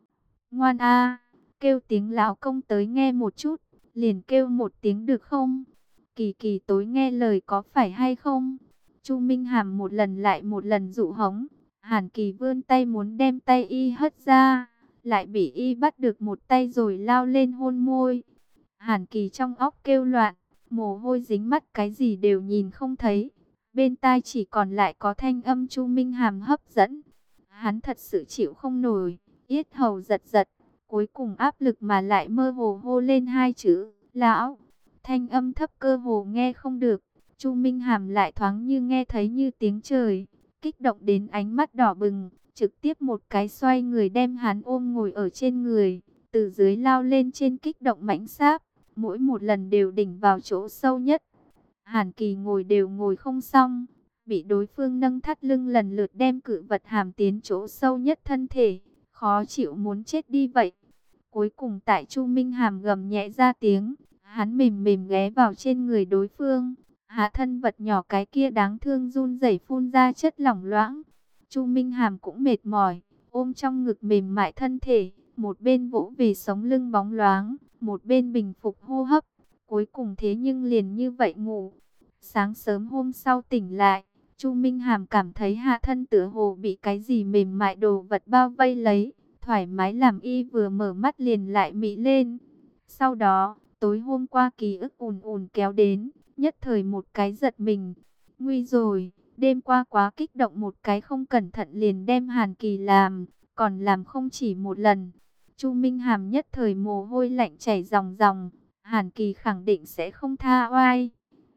Ngoan a, kêu tiếng lão công tới nghe một chút, liền kêu một tiếng được không? Kỳ Kỳ tối nghe lời có phải hay không? Chu Minh Hàm một lần lại một lần dụ hống. Hàn Kỳ vươn tay muốn đem tay y hất ra, lại bị y bắt được một tay rồi lao lên hôn môi. Hàn Kỳ trong óc kêu loạn, mồ hôi dính mắt, cái gì đều nhìn không thấy. Bên tai chỉ còn lại có thanh âm Chu Minh Hàm hấp dẫn. Hắn thật sự chịu không nổi, yết hầu giật giật, cuối cùng áp lực mà lại mơ hồ hô lên hai chữ, lão. Thanh âm thấp cơ hồ nghe không được. Chu Minh Hàm lại thoáng như nghe thấy như tiếng trời, kích động đến ánh mắt đỏ bừng, trực tiếp một cái xoay người đem hắn ôm ngồi ở trên người, từ dưới lao lên trên, kích động mãnh sáp, mỗi một lần đều đỉnh vào chỗ sâu nhất. Hàn Kỳ ngồi đều ngồi không xong, bị đối phương nâng thắt lưng lần lượt đem cự vật hàm tiến chỗ sâu nhất thân thể, khó chịu muốn chết đi vậy. Cuối cùng tại Chu Minh Hàm gầm nhẹ ra tiếng, hắn mềm mềm ghé vào trên người đối phương, hạ thân vật nhỏ cái kia đáng thương run rẩy phun ra chất lỏng loãng. Chu Minh Hàm cũng mệt mỏi, ôm trong ngực mềm mại thân thể, một bên vỗ về sống lưng bóng loáng, một bên bình phục hô hấp. Cuối cùng thế nhưng liền như vậy ngủ. Sáng sớm hôm sau tỉnh lại, Chu Minh Hàm cảm thấy hạ thân tựa hồ bị cái gì mềm mại đồ vật bao vây lấy, thoải mái làm y vừa mở mắt liền lại mị lên. Sau đó, tối hôm qua ký ức ùn ùn kéo đến, nhất thời một cái giật mình. Nguy rồi, đêm qua quá kích động, một cái không cẩn thận liền đem Hàn Kỳ làm, còn làm không chỉ một lần. Chu Minh Hàm nhất thời mồ hôi lạnh chảy ròng ròng, Hàn Kỳ khẳng định sẽ không tha oai.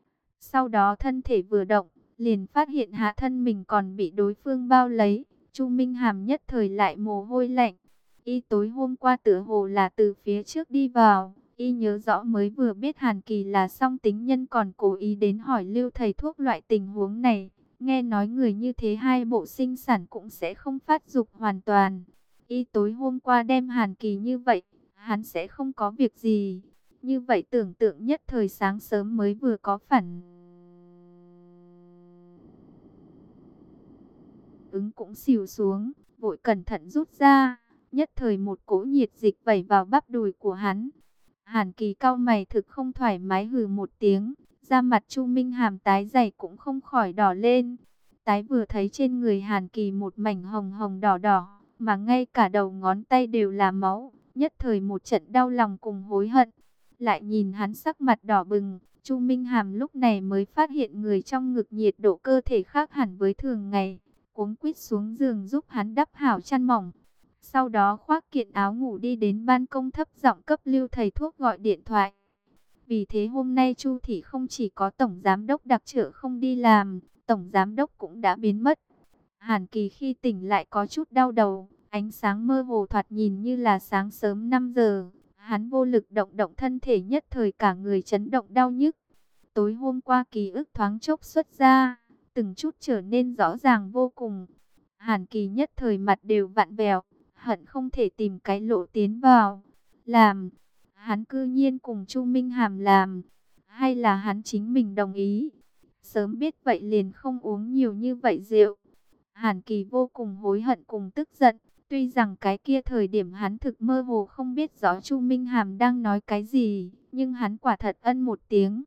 Sau đó thân thể vừa động, liền phát hiện hạ thân mình còn bị đối phương bao lấy. Chu Minh Hàm nhất thời lại mồ hôi lạnh. Y tối hôm qua tựa hồ là từ phía trước đi vào. Y nhớ rõ mới vừa biết Hàn Kỳ là song tính nhân, còn cố ý đến hỏi Lưu thầy thuốc loại tình huống này. Nghe nói người như thế hai bộ sinh sản cũng sẽ không phát dục hoàn toàn. Y tối hôm qua đem Hàn Kỳ như vậy, hắn sẽ không có việc gì. Như vậy tưởng tượng nhất thời sáng sớm mới vừa có phản ứng cũng xìu xuống, vội cẩn thận rút ra, nhất thời một cỗ nhiệt dịch vẩy vào bắp đùi của hắn. Hàn Kỳ cau mày thực không thoải mái hừ một tiếng, da mặt Chu Minh Hàm tái dày cũng không khỏi đỏ lên. Tái vừa thấy trên người Hàn Kỳ một mảnh hồng hồng đỏ đỏ, mà ngay cả đầu ngón tay đều là máu, nhất thời một trận đau lòng cùng hối hận. Lại nhìn hắn sắc mặt đỏ bừng, Chu Minh Hàm lúc này mới phát hiện người trong ngực nhiệt độ cơ thể khác hẳn với thường ngày, cuống quýt xuống giường giúp hắn đắp hảo chăn mỏng. Sau đó khoác kiện áo ngủ đi đến ban công, thấp giọng cấp Lưu thầy thuốc gọi điện thoại. Vì thế hôm nay Chu thị không chỉ có tổng giám đốc đặc trợ không đi làm, tổng giám đốc cũng đã biến mất. Hàn Kỳ khi tỉnh lại có chút đau đầu, ánh sáng mơ hồ thoạt nhìn như là sáng sớm năm giờ. Hắn vô lực động động thân thể, nhất thời cả người chấn động đau nhức. Tối hôm qua ký ức thoáng chốc xuất ra, từng chút trở nên rõ ràng vô cùng. Hàn Kỳ nhất thời mặt đều vặn vẹo, hận không thể tìm cái lỗ tiến vào. Làm, hắn cư nhiên cùng Chu Minh Hàm làm, hay là hắn chính mình đồng ý? Sớm biết vậy liền không uống nhiều như vậy rượu. Hàn Kỳ vô cùng hối hận cùng tức giận. Tuy rằng cái kia thời điểm hắn thực mơ hồ không biết rõ Chu Minh Hàm đang nói cái gì, nhưng hắn quả thật ân một tiếng.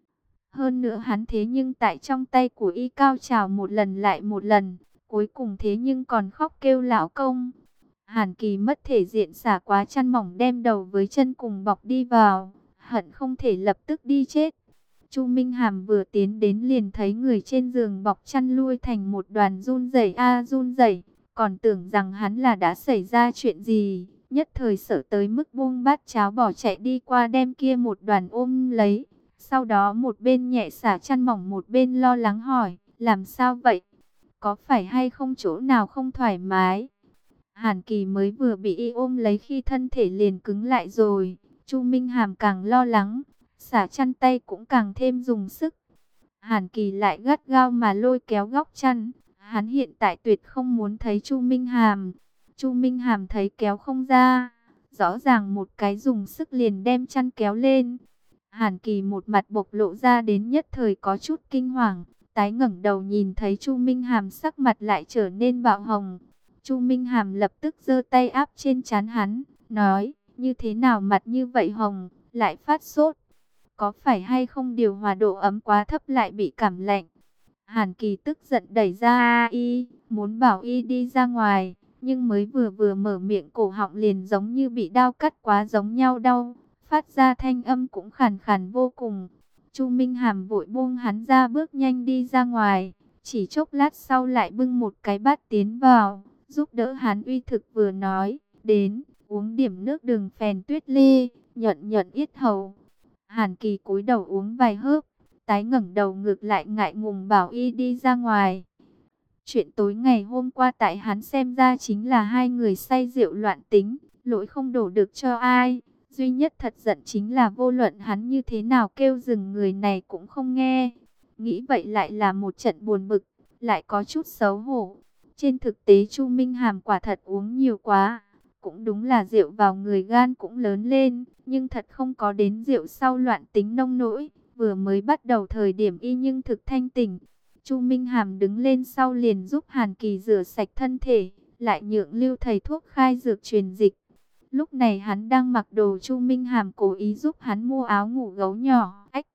Hơn nữa hắn thế nhưng tại trong tay của y cao trào một lần lại một lần, cuối cùng thế nhưng còn khóc kêu lão công. Hàn Kỳ mất thể diện xả quá chăn mỏng đem đầu với chân cùng bọc đi vào, hận không thể lập tức đi chết. Chu Minh Hàm vừa tiến đến liền thấy người trên giường bọc chăn lui thành một đoàn run rẩy a run rẩy, còn tưởng rằng hắn là đã xảy ra chuyện gì, nhất thời sợ tới mức buông bát cháo bỏ chạy đi qua đem kia một đoàn ôm lấy. Sau đó một bên nhẹ xả chăn mỏng một bên lo lắng hỏi, làm sao vậy? Có phải hay không chỗ nào không thoải mái? Hàn Kỳ mới vừa bị y ôm lấy khi thân thể liền cứng lại rồi. Chu Minh Hàm càng lo lắng, xả chăn tay cũng càng thêm dùng sức. Hàn Kỳ lại gắt gao mà lôi kéo góc chăn. Hắn hiện tại tuyệt không muốn thấy Chu Minh Hàm. Chu Minh Hàm thấy kéo không ra, rõ ràng một cái dùng sức liền đem chăn kéo lên. Hàn Kỳ một mặt bộc lộ ra đến nhất thời có chút kinh hoàng, tái ngẩng đầu nhìn thấy Chu Minh Hàm sắc mặt lại trở nên bạo hồng. Chu Minh Hàm lập tức giơ tay áp trên trán hắn, nói, như thế nào mặt như vậy hồng, lại phát sốt. Có phải hay không điều hòa độ ấm quá thấp lại bị cảm lạnh? Hàn Kỳ tức giận đẩy ra y, muốn bảo y đi ra ngoài, nhưng mới vừa vừa mở miệng cổ họng liền giống như bị đao cắt quá giống nhau đau, phát ra thanh âm cũng khàn khàn vô cùng. Chu Minh Hàm vội buông hắn ra bước nhanh đi ra ngoài, chỉ chốc lát sau lại bưng một cái bát tiến vào, giúp đỡ hắn uy thực vừa nói, đến, uống điểm nước đường phèn tuyết lê, nhuận nhuận yết hầu. Hàn Kỳ cúi đầu uống vài hớp, tái ngẩng đầu ngược lại ngại ngùng bảo y đi ra ngoài. Chuyện tối ngày hôm qua tại hắn xem ra chính là hai người say rượu loạn tính, lỗi không đổ được cho ai. Duy nhất thật giận chính là vô luận hắn như thế nào kêu dừng người này cũng không nghe. Nghĩ vậy lại là một trận buồn bực, lại có chút xấu hổ. Trên thực tế Chu Minh Hàm quả thật uống nhiều quá. Cũng đúng là rượu vào người gan cũng lớn lên, nhưng thật không có đến rượu sau loạn tính nông nỗi. Vừa mới bắt đầu thời điểm y nhưng thực thanh tỉnh. Chu Minh Hàm đứng lên sau liền giúp Hàn Kỳ rửa sạch thân thể, lại nhượng Lưu thầy thuốc khai dược truyền dịch. Lúc này hắn đang mặc đồ, Chu Minh Hàm cố ý giúp hắn mua áo ngủ gấu nhỏ. Ách!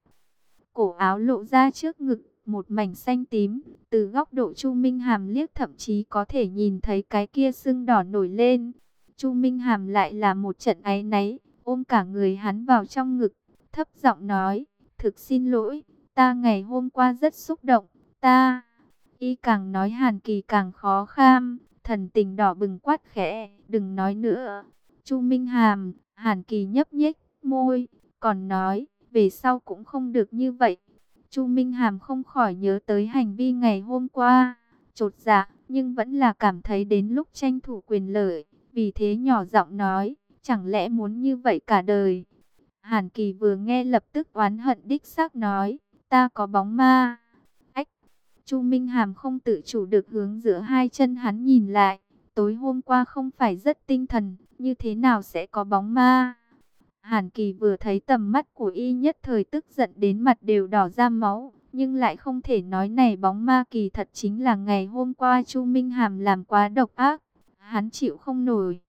Cổ áo lộ ra trước ngực, một mảnh xanh tím. Từ góc độ Chu Minh Hàm liếc thậm chí có thể nhìn thấy cái kia sưng đỏ nổi lên. Chu Minh Hàm lại là một trận áy náy, ôm cả người hắn vào trong ngực, thấp giọng nói, thực xin lỗi, ta ngày hôm qua rất xúc động, ta... Y càng nói Hàn Kỳ càng khó kham, thần tình đỏ bừng quát khẽ, đừng nói nữa. Chu Minh Hàm, Hàn Kỳ nhấp nhích môi, còn nói, về sau cũng không được như vậy. Chu Minh Hàm không khỏi nhớ tới hành vi ngày hôm qua, chột dạ, nhưng vẫn là cảm thấy đến lúc tranh thủ quyền lợi, vì thế nhỏ giọng nói, chẳng lẽ muốn như vậy cả đời. Hàn Kỳ vừa nghe lập tức oán hận đích xác nói, ta có bóng ma. Ách! Chu Minh Hàm không tự chủ được hướng giữa hai chân hắn nhìn lại, tối hôm qua không phải rất tinh thần, như thế nào sẽ có bóng ma? Hàn Kỳ vừa thấy tầm mắt của y nhất thời tức giận đến mặt đều đỏ ra máu, nhưng lại không thể nói này bóng ma kỳ thật chính là ngày hôm qua Chu Minh Hàm làm quá độc ác, hắn chịu không nổi.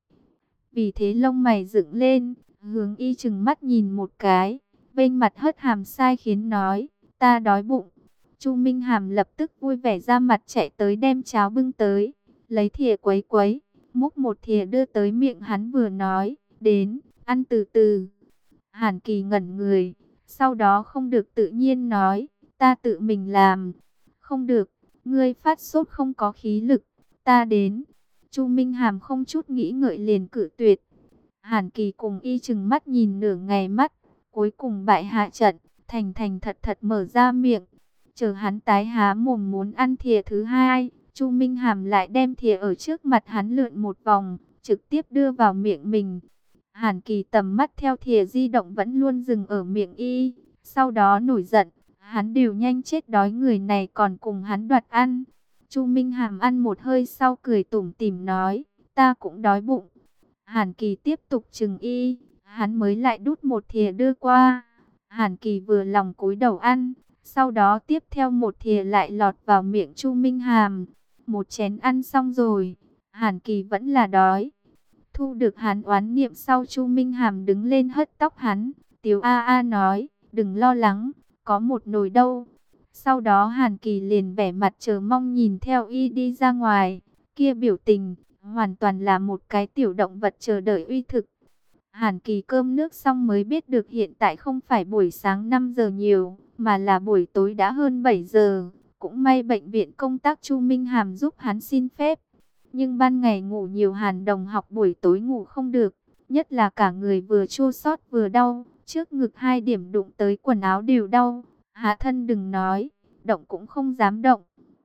Vì thế lông mày dựng lên, hướng y chừng mắt nhìn một cái, vênh mặt hất hàm sai khiến nói, ta đói bụng. Chu Minh Hàm lập tức vui vẻ ra mặt chạy tới đem cháo bưng tới, lấy thìa quấy quấy, múc một thìa đưa tới miệng hắn vừa nói, đến, ăn từ từ. Hàn Kỳ ngẩn người, sau đó không được tự nhiên nói, ta tự mình làm. Không được, ngươi phát sốt không có khí lực, ta đến. Chu Minh Hàm không chút nghĩ ngợi liền cự tuyệt. Hàn Kỳ cùng y chừng mắt nhìn nửa ngày mắt, cuối cùng bại hạ trận, thành thành thật thật mở ra miệng. Chờ hắn tái há mồm muốn ăn thìa thứ hai, Chu Minh Hàm lại đem thìa ở trước mặt hắn lượn một vòng, trực tiếp đưa vào miệng mình. Hàn Kỳ tầm mắt theo thìa di động vẫn luôn dừng ở miệng y, sau đó nổi giận, hắn đều nhanh chết đói, người này còn cùng hắn đoạt ăn. Chu Minh Hàm ăn một hơi sau cười tủm tỉm nói, ta cũng đói bụng. Hàn Kỳ tiếp tục chừng y, hắn mới lại đút một thìa đưa qua. Hàn Kỳ vừa lòng cúi đầu ăn, sau đó tiếp theo một thìa lại lọt vào miệng Chu Minh Hàm. Một chén ăn xong rồi, Hàn Kỳ vẫn là đói. Thu được hắn oán niệm sau, Chu Minh Hàm đứng lên hất tóc hắn, Tiếu a a nói, đừng lo lắng, có một nồi đâu. Sau đó Hàn Kỳ liền vẻ mặt chờ mong nhìn theo y đi ra ngoài, kia biểu tình, hoàn toàn là một cái tiểu động vật chờ đợi uy thực. Hàn Kỳ cơm nước xong mới biết được hiện tại không phải buổi sáng năm giờ nhiều, mà là buổi tối đã hơn bảy giờ. Cũng may bệnh viện công tác Chu Minh Hàm giúp hắn xin phép. Nhưng ban ngày ngủ nhiều Hàn đồng học buổi tối ngủ không được, nhất là cả người vừa chua xót vừa đau, trước ngực hai điểm đụng tới quần áo đều đau, hạ thân đừng nói, động cũng không dám động.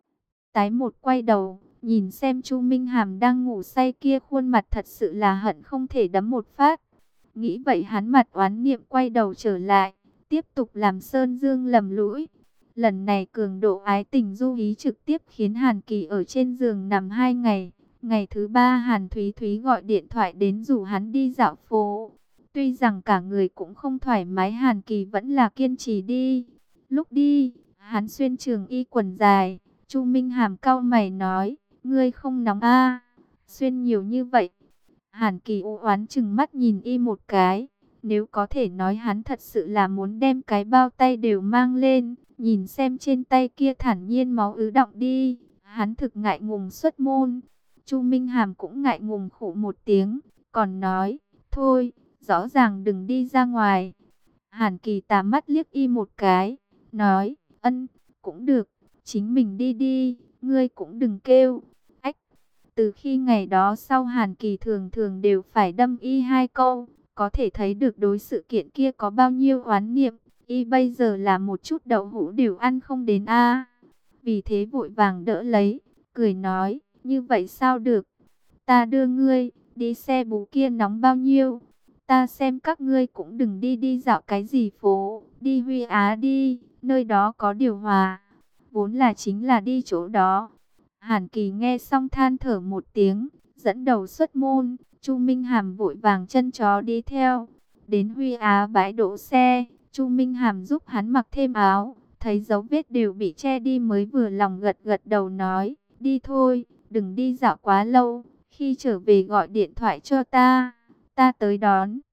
Tái một quay đầu, nhìn xem Chu Minh Hàm đang ngủ say kia, khuôn mặt thật sự là hận không thể đấm một phát. Nghĩ vậy hắn mặt oán niệm quay đầu trở lại, tiếp tục làm sơn dương lầm lũi. Lần này cường độ ái tình du ý trực tiếp khiến Hàn Kỳ ở trên giường nằm hai ngày. Ngày thứ ba Hàn Thúy Thúy gọi điện thoại đến rủ hắn đi dạo phố. Tuy rằng cả người cũng không thoải mái, Hàn Kỳ vẫn là kiên trì đi. Lúc đi, hắn xuyên trường y quần dài. Chu Minh Hàm cau mày nói, ngươi không nóng a? Xuyên nhiều như vậy. Hàn Kỳ u oán chừng mắt nhìn y một cái. Nếu có thể nói hắn thật sự là muốn đem cái bao tay đều mang lên. Nhìn xem trên tay kia thản nhiên máu ứ đọng đi. Hắn thực ngại ngùng xuất môn. Chu Minh Hàm cũng ngại ngùng khụ một tiếng. Còn nói, thôi, rõ ràng đừng đi ra ngoài. Hàn Kỳ tà mắt liếc y một cái. Nói, ân, cũng được. Chính mình đi đi, ngươi cũng đừng kêu. Ách, từ khi ngày đó sau Hàn Kỳ thường thường đều phải đâm y hai câu. Có thể thấy được đối sự kiện kia có bao nhiêu oán niệm. Y bây giờ là một chút đậu hũ đều ăn không đến a. Vì thế vội vàng đỡ lấy, cười nói, như vậy sao được. Ta đưa ngươi, đi xe bú kia nóng bao nhiêu. Ta xem các ngươi cũng đừng đi đi dạo cái gì phố, đi Huy Á đi, nơi đó có điều hòa. Vốn là chính là đi chỗ đó. Hàn Kỳ nghe xong than thở một tiếng, dẫn đầu xuất môn. Chu Minh Hàm vội vàng chân chó đi theo. Đến Huy Á bãi đỗ xe, Chu Minh Hàm giúp hắn mặc thêm áo, thấy dấu vết đều bị che đi mới vừa lòng gật gật đầu nói, đi thôi, đừng đi dạo quá lâu, khi trở về gọi điện thoại cho ta, ta tới đón.